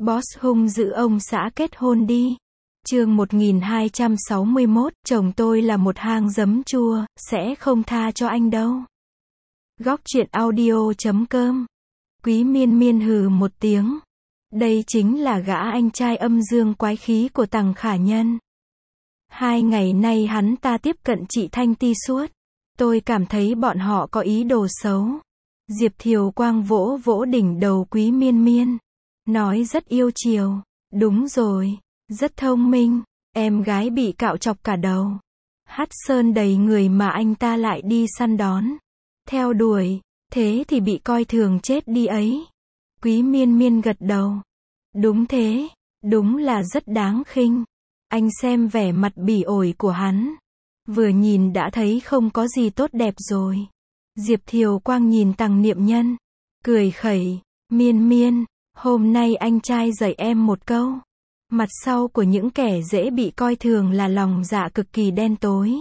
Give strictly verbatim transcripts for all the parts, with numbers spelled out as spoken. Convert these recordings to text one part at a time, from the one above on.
Boss hung dữ ông xã kết hôn đi. Chương một nghìn hai trăm sáu mươi mốt, chồng tôi là một hang giấm chua, sẽ không tha cho anh đâu. Góc truyện audio chấm com. Quý Miên Miên hừ một tiếng. Đây chính là gã anh trai âm dương quái khí của Tằng Khả Nhân. Hai ngày nay hắn ta tiếp cận chị Thanh Ti suốt. Tôi cảm thấy bọn họ có ý đồ xấu. Diệp Thiều Quang vỗ vỗ đỉnh đầu Quý Miên Miên. Nói rất yêu chiều. Đúng rồi, rất thông minh. Em gái bị cạo chọc cả đầu. Hắt sơn đầy người mà anh ta lại đi săn đón. Theo đuổi, thế thì bị coi thường chết đi ấy. Quý Miên Miên gật đầu. Đúng thế, đúng là rất đáng khinh. Anh xem vẻ mặt bỉ ổi của hắn. Vừa nhìn đã thấy không có gì tốt đẹp rồi. Diệp Thiều Quang nhìn Tằng Niệm Nhân. Cười khẩy, Miên Miên, hôm nay anh trai dạy em một câu. Mặt sau của những kẻ dễ bị coi thường là lòng dạ cực kỳ đen tối.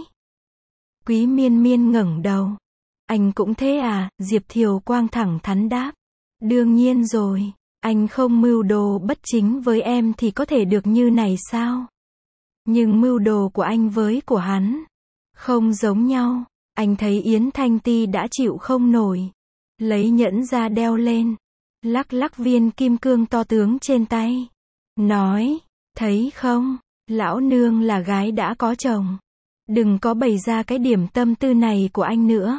Quý Miên Miên ngẩng đầu. Anh cũng thế à? Diệp Thiều Quang thẳng thắn đáp. Đương nhiên rồi, anh không mưu đồ bất chính với em thì có thể được như này sao? Nhưng mưu đồ của anh với của hắn không giống nhau. Anh thấy Yến Thanh Ti đã chịu không nổi. Lấy nhẫn ra đeo lên. Lắc lắc viên kim cương to tướng trên tay. Nói, thấy không, lão nương là gái đã có chồng. Đừng có bày ra cái điểm tâm tư này của anh nữa.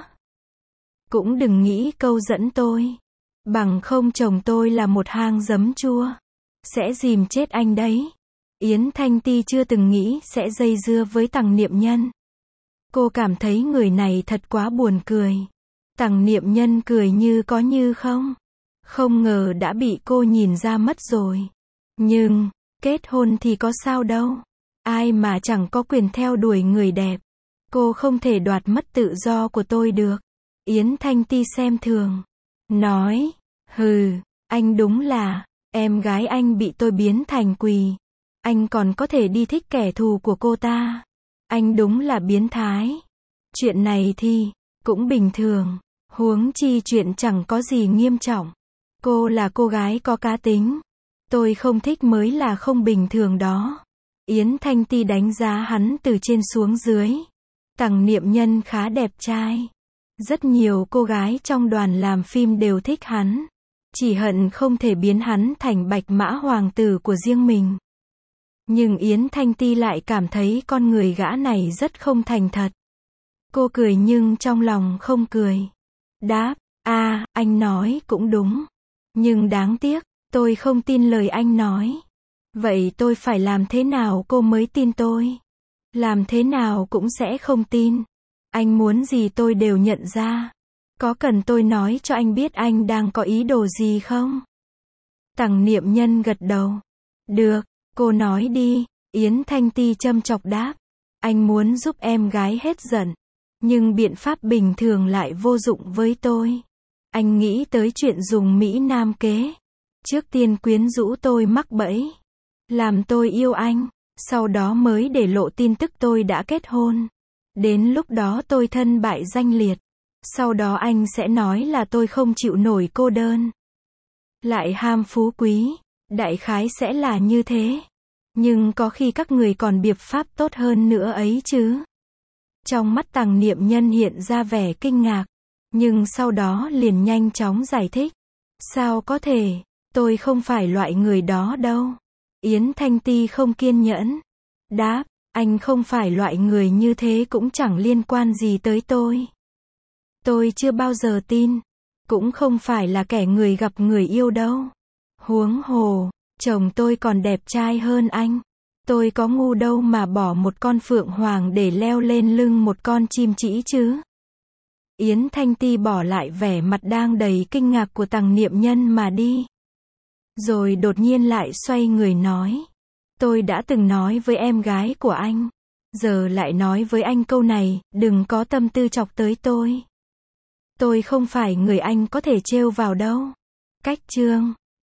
Cũng đừng nghĩ câu dẫn tôi. Bằng không chồng tôi là một hang giấm chua. Sẽ dìm chết anh đấy. Yến Thanh Ti chưa từng nghĩ sẽ dây dưa với Tằng Niệm Nhân. Cô cảm thấy người này thật quá buồn cười. Tằng Niệm Nhân cười như có như không. Không ngờ đã bị cô nhìn ra mất rồi. Nhưng, kết hôn thì có sao đâu. Ai mà chẳng có quyền theo đuổi người đẹp. Cô không thể đoạt mất tự do của tôi được. Yến Thanh Ti xem thường. Nói, hừ, anh đúng là, em gái anh bị tôi biến thành quỳ. Anh còn có thể đi thích kẻ thù của cô ta. Anh đúng là biến thái. Chuyện này thì, cũng bình thường. Huống chi chuyện chẳng có gì nghiêm trọng. Cô là cô gái có cá tính. Tôi không thích mới là không bình thường đó. Yến Thanh Ti đánh giá hắn từ trên xuống dưới. Tằng Niệm Nhân khá đẹp trai. Rất nhiều cô gái trong đoàn làm phim đều thích hắn. Chỉ hận không thể biến hắn thành bạch mã hoàng tử của riêng mình. Nhưng Yến Thanh Ti lại cảm thấy con người gã này rất không thành thật. Cô cười nhưng trong lòng không cười. Đáp, à, anh nói cũng đúng. Nhưng đáng tiếc, tôi không tin lời anh nói. Vậy tôi phải làm thế nào cô mới tin tôi? Làm thế nào cũng sẽ không tin. Anh muốn gì tôi đều nhận ra. Có cần tôi nói cho anh biết anh đang có ý đồ gì không? Tằng Niệm Nhân gật đầu. Được, cô nói đi. Yến Thanh Ti châm chọc đáp. Anh muốn giúp em gái hết giận. Nhưng biện pháp bình thường lại vô dụng với tôi. Anh nghĩ tới chuyện dùng Mỹ Nam kế. Trước tiên quyến rũ tôi mắc bẫy. Làm tôi yêu anh. Sau đó mới để lộ tin tức tôi đã kết hôn. Đến lúc đó tôi thân bại danh liệt. Sau đó anh sẽ nói là tôi không chịu nổi cô đơn. Lại ham phú quý. Đại khái sẽ là như thế. Nhưng có khi các người còn biện pháp tốt hơn nữa ấy chứ. Trong mắt Tằng Niệm Nhân hiện ra vẻ kinh ngạc. Nhưng sau đó liền nhanh chóng giải thích. Sao có thể, tôi không phải loại người đó đâu. Yến Thanh Ti không kiên nhẫn. Đáp, anh không phải loại người như thế cũng chẳng liên quan gì tới tôi. Tôi chưa bao giờ tin. Cũng không phải là kẻ người gặp người yêu đâu. Huống hồ, chồng tôi còn đẹp trai hơn anh. Tôi có ngu đâu mà bỏ một con phượng hoàng để leo lên lưng một con chim trĩ chứ. Yến Thanh Ti bỏ lại vẻ mặt đang đầy kinh ngạc của Tằng Niệm Nhân mà đi. Rồi đột nhiên lại xoay người nói. Tôi đã từng nói với em gái của anh. Giờ lại nói với anh câu này, đừng có tâm tư chọc tới tôi. Tôi không phải người anh có thể trêu vào đâu. Cách chương.